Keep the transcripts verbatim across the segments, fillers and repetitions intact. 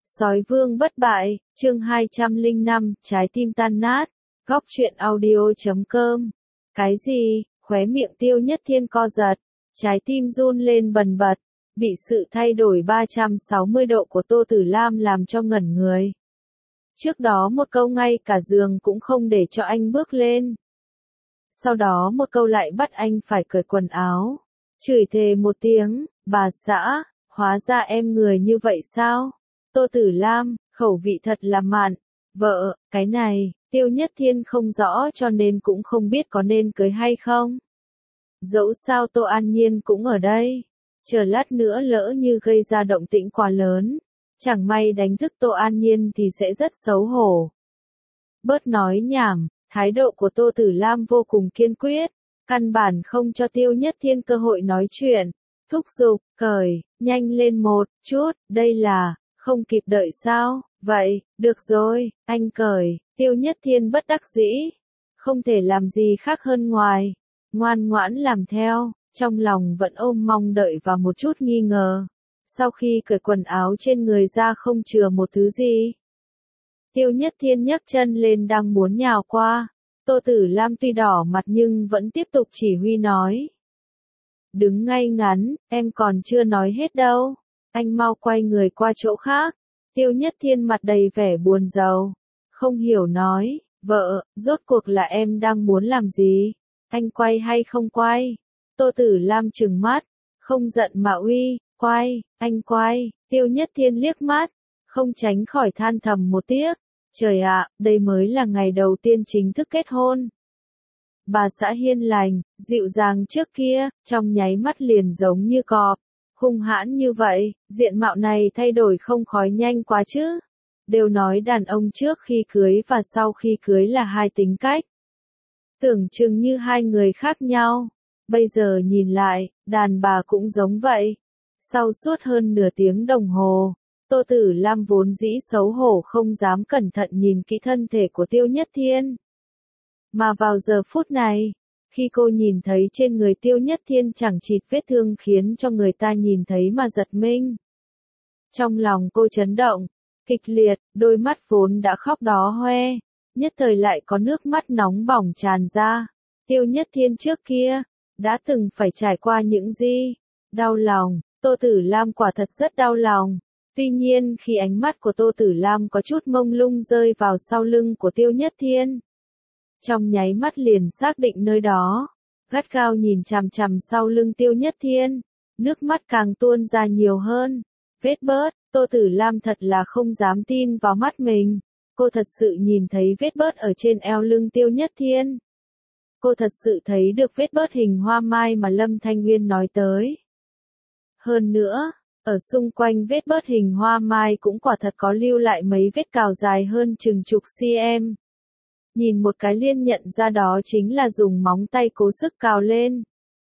Sói vương bất bại, chương hai trăm lẻ năm, trái tim tan nát, góc truyện audio chấm com. Cái gì? Khóe miệng Tiêu Nhất Thiên co giật, trái tim run lên bần bật, bị sự thay đổi ba trăm sáu mươi độ của Tô Tử Lam làm cho ngẩn người. Trước đó một câu ngay cả giường cũng không để cho anh bước lên. Sau đó một câu lại bắt anh phải cởi quần áo, chửi thề một tiếng, bà xã, hóa ra em người như vậy sao? Tô Tử Lam, khẩu vị thật là mặn. Vợ, cái này, Tiêu Nhất Thiên không rõ cho nên cũng không biết có nên cưới hay không. Dẫu sao Tô An Nhiên cũng ở đây. Chờ lát nữa lỡ như gây ra động tĩnh quá lớn, chẳng may đánh thức Tô An Nhiên thì sẽ rất xấu hổ. Bớt nói nhảm, thái độ của Tô Tử Lam vô cùng kiên quyết, căn bản không cho Tiêu Nhất Thiên cơ hội nói chuyện. Thúc giục, cởi, nhanh lên một chút, đây là, không kịp đợi sao? Vậy, được rồi, anh cởi. Tiêu Nhất Thiên bất đắc dĩ, không thể làm gì khác hơn ngoài ngoan ngoãn làm theo, trong lòng vẫn ôm mong đợi và một chút nghi ngờ. Sau khi cởi quần áo trên người ra không chừa một thứ gì, Tiêu Nhất Thiên nhấc chân lên đang muốn nhào qua. Tô Tử Lam tuy đỏ mặt nhưng vẫn tiếp tục chỉ huy nói. Đứng ngay ngắn, em còn chưa nói hết đâu. Anh mau quay người qua chỗ khác. Tiêu Nhất Thiên mặt đầy vẻ buồn rầu, không hiểu nói, vợ, rốt cuộc là em đang muốn làm gì? Anh quay hay không quay? Tô Tử Lam trừng mắt, không giận mà uy, quay, anh quay. Tiêu Nhất Thiên liếc mắt, không tránh khỏi than thầm một tiếc. Trời ạ, đây mới là ngày đầu tiên chính thức kết hôn. Bà xã hiền lành, dịu dàng trước kia, trong nháy mắt liền giống như cọp. Hung hãn như vậy, diện mạo này thay đổi không khói nhanh quá chứ. Đều nói đàn ông trước khi cưới và sau khi cưới là hai tính cách. Tưởng chừng như hai người khác nhau. Bây giờ nhìn lại, đàn bà cũng giống vậy. Sau suốt hơn nửa tiếng đồng hồ, Tô Tử Lam vốn dĩ xấu hổ không dám cẩn thận nhìn kỹ thân thể của Tiêu Nhất Thiên. Mà vào giờ phút này, khi cô nhìn thấy trên người Tiêu Nhất Thiên chẳng chịt vết thương khiến cho người ta nhìn thấy mà giật mình. Trong lòng cô chấn động, kịch liệt, đôi mắt vốn đã khóc đó hoe, nhất thời lại có nước mắt nóng bỏng tràn ra. Tiêu Nhất Thiên trước kia, đã từng phải trải qua những gì? Đau lòng, Tô Tử Lam quả thật rất đau lòng. Tuy nhiên khi ánh mắt của Tô Tử Lam có chút mông lung rơi vào sau lưng của Tiêu Nhất Thiên, trong nháy mắt liền xác định nơi đó, gắt gao nhìn chằm chằm sau lưng Tiêu Nhất Thiên, nước mắt càng tuôn ra nhiều hơn. Vết bớt, Tô Tử Lam thật là không dám tin vào mắt mình, cô thật sự nhìn thấy vết bớt ở trên eo lưng Tiêu Nhất Thiên. Cô thật sự thấy được vết bớt hình hoa mai mà Lâm Thanh Nguyên nói tới. Hơn nữa, ở xung quanh vết bớt hình hoa mai cũng quả thật có lưu lại mấy vết cào dài hơn chừng chục cm. Nhìn một cái liên nhận ra đó chính là dùng móng tay cố sức cào lên.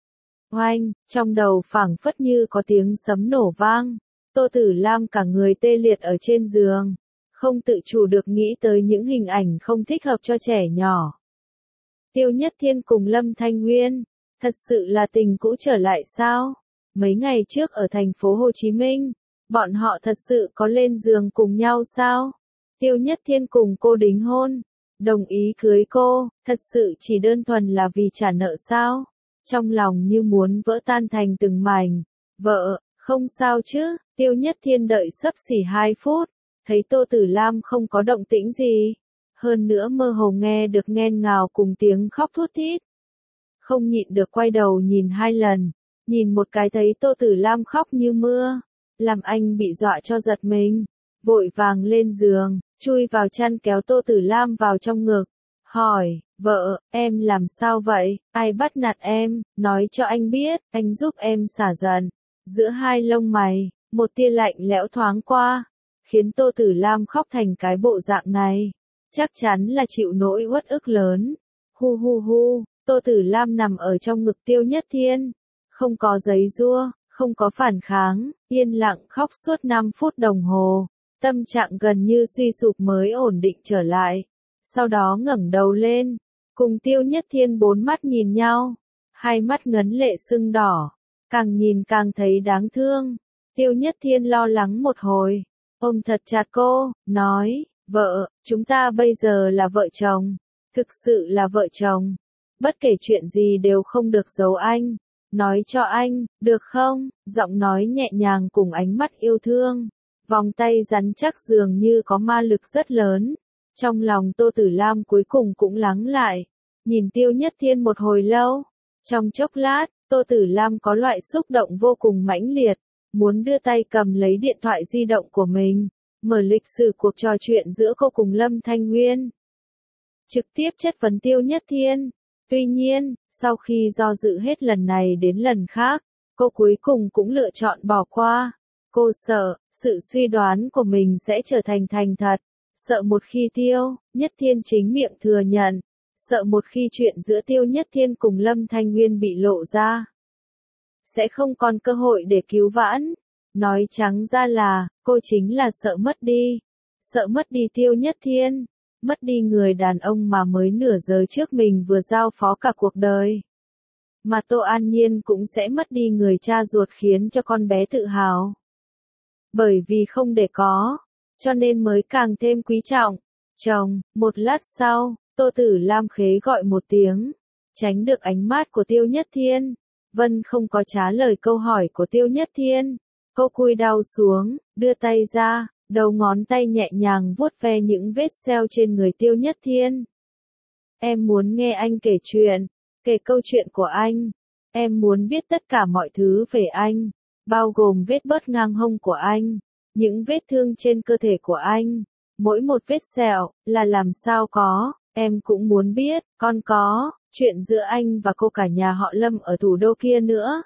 Oanh, trong đầu phảng phất như có tiếng sấm nổ vang. Tô Tử Lam cả người tê liệt ở trên giường, không tự chủ được nghĩ tới những hình ảnh không thích hợp cho trẻ nhỏ. Tiêu Nhất Thiên cùng Lâm Thanh Nguyên, thật sự là tình cũ trở lại sao? Mấy ngày trước ở thành phố Hồ Chí Minh, bọn họ thật sự có lên giường cùng nhau sao? Tiêu Nhất Thiên cùng cô đính hôn, đồng ý cưới cô, thật sự chỉ đơn thuần là vì trả nợ sao? Trong lòng như muốn vỡ tan thành từng mảnh. Vợ, không sao chứ? Tiêu Nhất Thiên đợi xấp xỉ hai phút, thấy Tô Tử Lam không có động tĩnh gì. Hơn nữa mơ hồ nghe được nghẹn ngào cùng tiếng khóc thút thít. Không nhịn được quay đầu nhìn hai lần, nhìn một cái thấy Tô Tử Lam khóc như mưa, làm anh bị dọa cho giật mình, vội vàng lên giường, chui vào chăn kéo Tô Tử Lam vào trong ngực, hỏi, vợ, em làm sao vậy, ai bắt nạt em, nói cho anh biết, anh giúp em xả giận. Giữa hai lông mày, một tia lạnh lẽo thoáng qua, khiến Tô Tử Lam khóc thành cái bộ dạng này, chắc chắn là chịu nỗi uất ức lớn. Hu hu hu, Tô Tử Lam nằm ở trong ngực Tiêu Nhất Thiên, không có giấy giụa, không có phản kháng, yên lặng khóc suốt năm phút đồng hồ, tâm trạng gần như suy sụp mới ổn định trở lại. Sau đó ngẩng đầu lên, cùng Tiêu Nhất Thiên bốn mắt nhìn nhau, hai mắt ngấn lệ sưng đỏ, càng nhìn càng thấy đáng thương. Tiêu Nhất Thiên lo lắng một hồi, ôm thật chặt cô, nói, vợ, chúng ta bây giờ là vợ chồng, thực sự là vợ chồng. Bất kể chuyện gì đều không được giấu anh, nói cho anh, được không? Giọng nói nhẹ nhàng cùng ánh mắt yêu thương, vòng tay rắn chắc dường như có ma lực rất lớn. Trong lòng Tô Tử Lam cuối cùng cũng lắng lại, nhìn Tiêu Nhất Thiên một hồi lâu. Trong chốc lát, Tô Tử Lam có loại xúc động vô cùng mãnh liệt, muốn đưa tay cầm lấy điện thoại di động của mình, mở lịch sử cuộc trò chuyện giữa cô cùng Lâm Thanh Nguyên. Trực tiếp chất vấn Tiêu Nhất Thiên. Tuy nhiên, sau khi do dự hết lần này đến lần khác, cô cuối cùng cũng lựa chọn bỏ qua. Cô sợ, sự suy đoán của mình sẽ trở thành thành thật. Sợ một khi Tiêu Nhất Thiên chính miệng thừa nhận. Sợ một khi chuyện giữa Tiêu Nhất Thiên cùng Lâm Thanh Nguyên bị lộ ra, sẽ không còn cơ hội để cứu vãn. Nói trắng ra là, cô chính là sợ mất đi. Sợ mất đi Tiêu Nhất Thiên. Mất đi người đàn ông mà mới nửa giờ trước mình vừa giao phó cả cuộc đời. Mà Tô An Nhiên cũng sẽ mất đi người cha ruột khiến cho con bé tự hào. Bởi vì không để có, cho nên mới càng thêm quý trọng. Chồng, một lát sau, Tô Tử Lam khế gọi một tiếng, tránh được ánh mắt của Tiêu Nhất Thiên. Vân không có trả lời câu hỏi của Tiêu Nhất Thiên. Cô cúi đầu xuống, đưa tay ra, đầu ngón tay nhẹ nhàng vuốt ve những vết sẹo trên người Tiêu Nhất Thiên. Em muốn nghe anh kể chuyện, kể câu chuyện của anh. Em muốn biết tất cả mọi thứ về anh, bao gồm vết bớt ngang hông của anh, những vết thương trên cơ thể của anh. Mỗi một vết sẹo, là làm sao có, em cũng muốn biết, con có, chuyện giữa anh và cô cả nhà họ Lâm ở thủ đô kia nữa.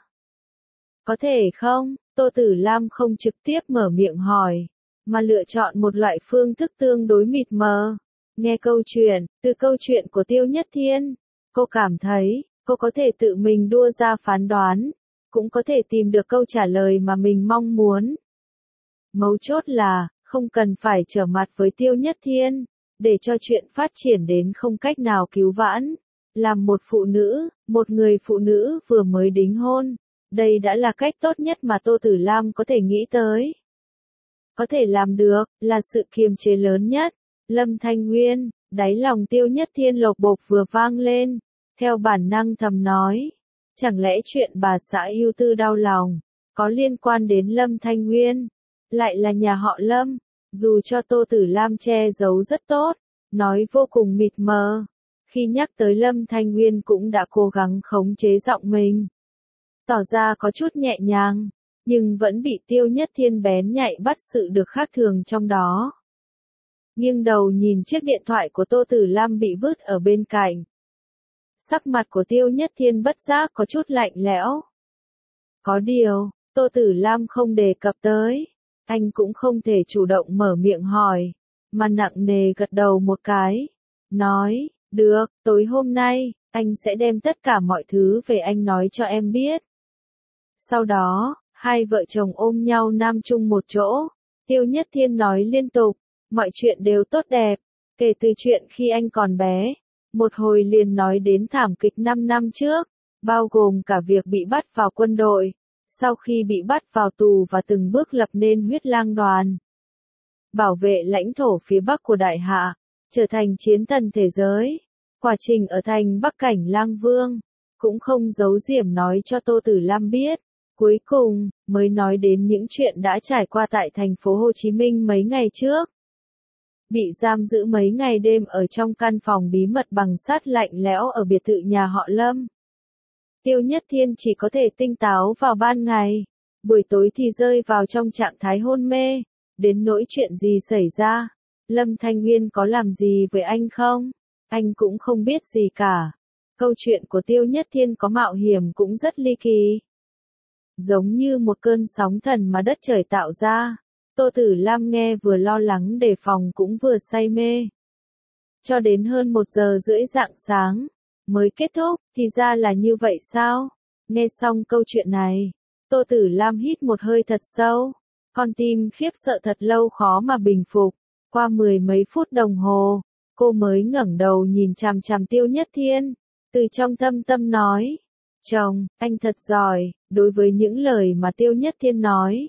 Có thể không? Tô Tử Lam không trực tiếp mở miệng hỏi, mà lựa chọn một loại phương thức tương đối mịt mờ. Nghe câu chuyện, từ câu chuyện của Tiêu Nhất Thiên, cô cảm thấy, cô có thể tự mình đưa ra phán đoán, cũng có thể tìm được câu trả lời mà mình mong muốn. Mấu chốt là, không cần phải trở mặt với Tiêu Nhất Thiên, để cho chuyện phát triển đến không cách nào cứu vãn. Làm một phụ nữ, một người phụ nữ vừa mới đính hôn, đây đã là cách tốt nhất mà Tô Tử Lam có thể nghĩ tới. Có thể làm được, là sự kiềm chế lớn nhất. Lâm Thanh Nguyên, đáy lòng Tiêu Nhất Thiên lộc bộc vừa vang lên, theo bản năng thầm nói, chẳng lẽ chuyện bà xã ưu tư đau lòng, có liên quan đến Lâm Thanh Nguyên, lại là nhà họ Lâm. Dù cho Tô Tử Lam che giấu rất tốt, nói vô cùng mịt mờ, khi nhắc tới Lâm Thanh Nguyên cũng đã cố gắng khống chế giọng mình, tỏ ra có chút nhẹ nhàng, nhưng vẫn bị Tiêu Nhất Thiên bén nhạy bắt sự được khác thường trong đó. Nghiêng đầu nhìn chiếc điện thoại của Tô Tử Lam bị vứt ở bên cạnh. Sắc mặt của Tiêu Nhất Thiên bất giác có chút lạnh lẽo. Có điều, Tô Tử Lam không đề cập tới, anh cũng không thể chủ động mở miệng hỏi, mà nặng nề gật đầu một cái, nói, được, tối hôm nay, anh sẽ đem tất cả mọi thứ về anh nói cho em biết. Sau đó, hai vợ chồng ôm nhau nam chung một chỗ, Tiêu Nhất Thiên nói liên tục, mọi chuyện đều tốt đẹp, kể từ chuyện khi anh còn bé, một hồi liền nói đến thảm kịch năm năm trước, bao gồm cả việc bị bắt vào quân đội, sau khi bị bắt vào tù và từng bước lập nên huyết lang đoàn, bảo vệ lãnh thổ phía Bắc của Đại Hạ, trở thành chiến thần thế giới. Quá trình ở thành Bắc Cảnh Lang Vương, cũng không giấu giếm nói cho Tô Tử Lam biết. Cuối cùng, mới nói đến những chuyện đã trải qua tại thành phố Hồ Chí Minh mấy ngày trước. Bị giam giữ mấy ngày đêm ở trong căn phòng bí mật bằng sắt lạnh lẽo ở biệt thự nhà họ Lâm. Tiêu Nhất Thiên chỉ có thể tinh táo vào ban ngày, buổi tối thì rơi vào trong trạng thái hôn mê. Đến nỗi chuyện gì xảy ra, Lâm Thanh Nguyên có làm gì với anh không? Anh cũng không biết gì cả. Câu chuyện của Tiêu Nhất Thiên có mạo hiểm cũng rất ly kỳ. Giống như một cơn sóng thần mà đất trời tạo ra. Tô Tử Lam nghe vừa lo lắng đề phòng cũng vừa say mê. Cho đến hơn một giờ rưỡi rạng sáng, mới kết thúc, thì ra là như vậy sao? Nghe xong câu chuyện này, Tô Tử Lam hít một hơi thật sâu, con tim khiếp sợ thật lâu khó mà bình phục. Qua mười mấy phút đồng hồ, cô mới ngẩng đầu nhìn chằm chằm Tiêu Nhất Thiên, từ trong thâm tâm nói, chồng, anh thật giỏi. Đối với những lời mà Tiêu Nhất Thiên nói,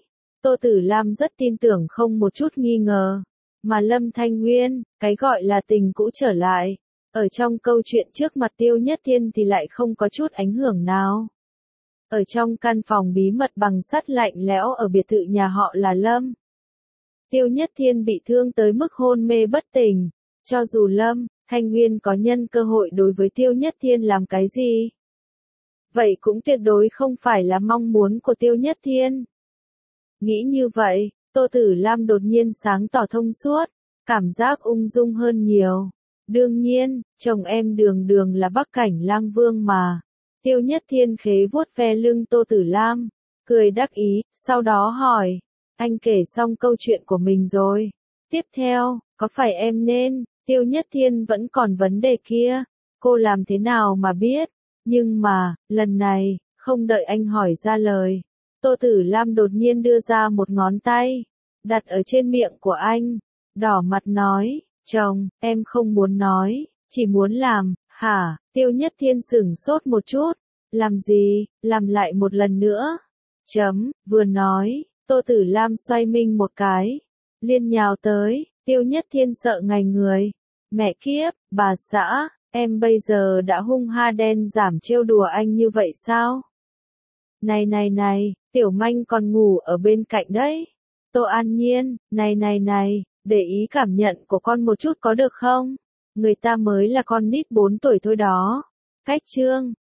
Tô Tử Lam rất tin tưởng không một chút nghi ngờ. Mà Lâm Thanh Nguyên, cái gọi là tình cũ trở lại, ở trong câu chuyện trước mặt Tiêu Nhất Thiên thì lại không có chút ảnh hưởng nào. Ở trong căn phòng bí mật bằng sắt lạnh lẽo ở biệt thự nhà họ là Lâm, Tiêu Nhất Thiên bị thương tới mức hôn mê bất tỉnh. Cho dù Lâm Thanh Nguyên có nhân cơ hội đối với Tiêu Nhất Thiên làm cái gì, vậy cũng tuyệt đối không phải là mong muốn của Tiêu Nhất Thiên. Nghĩ như vậy, Tô Tử Lam đột nhiên sáng tỏ thông suốt, cảm giác ung dung hơn nhiều. Đương nhiên, chồng em đường đường là Bắc Cảnh Lang Vương mà. Tiêu Nhất Thiên khế vuốt ve lưng Tô Tử Lam, cười đắc ý, sau đó hỏi, anh kể xong câu chuyện của mình rồi. Tiếp theo, có phải em nên, Tiêu Nhất Thiên vẫn còn vấn đề kia, cô làm thế nào mà biết, nhưng mà, lần này, không đợi anh hỏi ra lời. Tô Tử Lam đột nhiên đưa ra một ngón tay, đặt ở trên miệng của anh, đỏ mặt nói, chồng, em không muốn nói, chỉ muốn làm, hả, Tiêu Nhất Thiên sửng sốt một chút, làm gì, làm lại một lần nữa, chấm, vừa nói, Tô Tử Lam xoay mình một cái, liên nhào tới, Tiêu Nhất Thiên sợ ngây người, mẹ kiếp, bà xã, em bây giờ đã hung ha đen giảm trêu đùa anh như vậy sao? Này này này, Tiểu Manh còn ngủ ở bên cạnh đấy. Tô An Nhiên, này này này, để ý cảm nhận của con một chút có được không? Người ta mới là con nít bốn tuổi thôi đó. Cách chương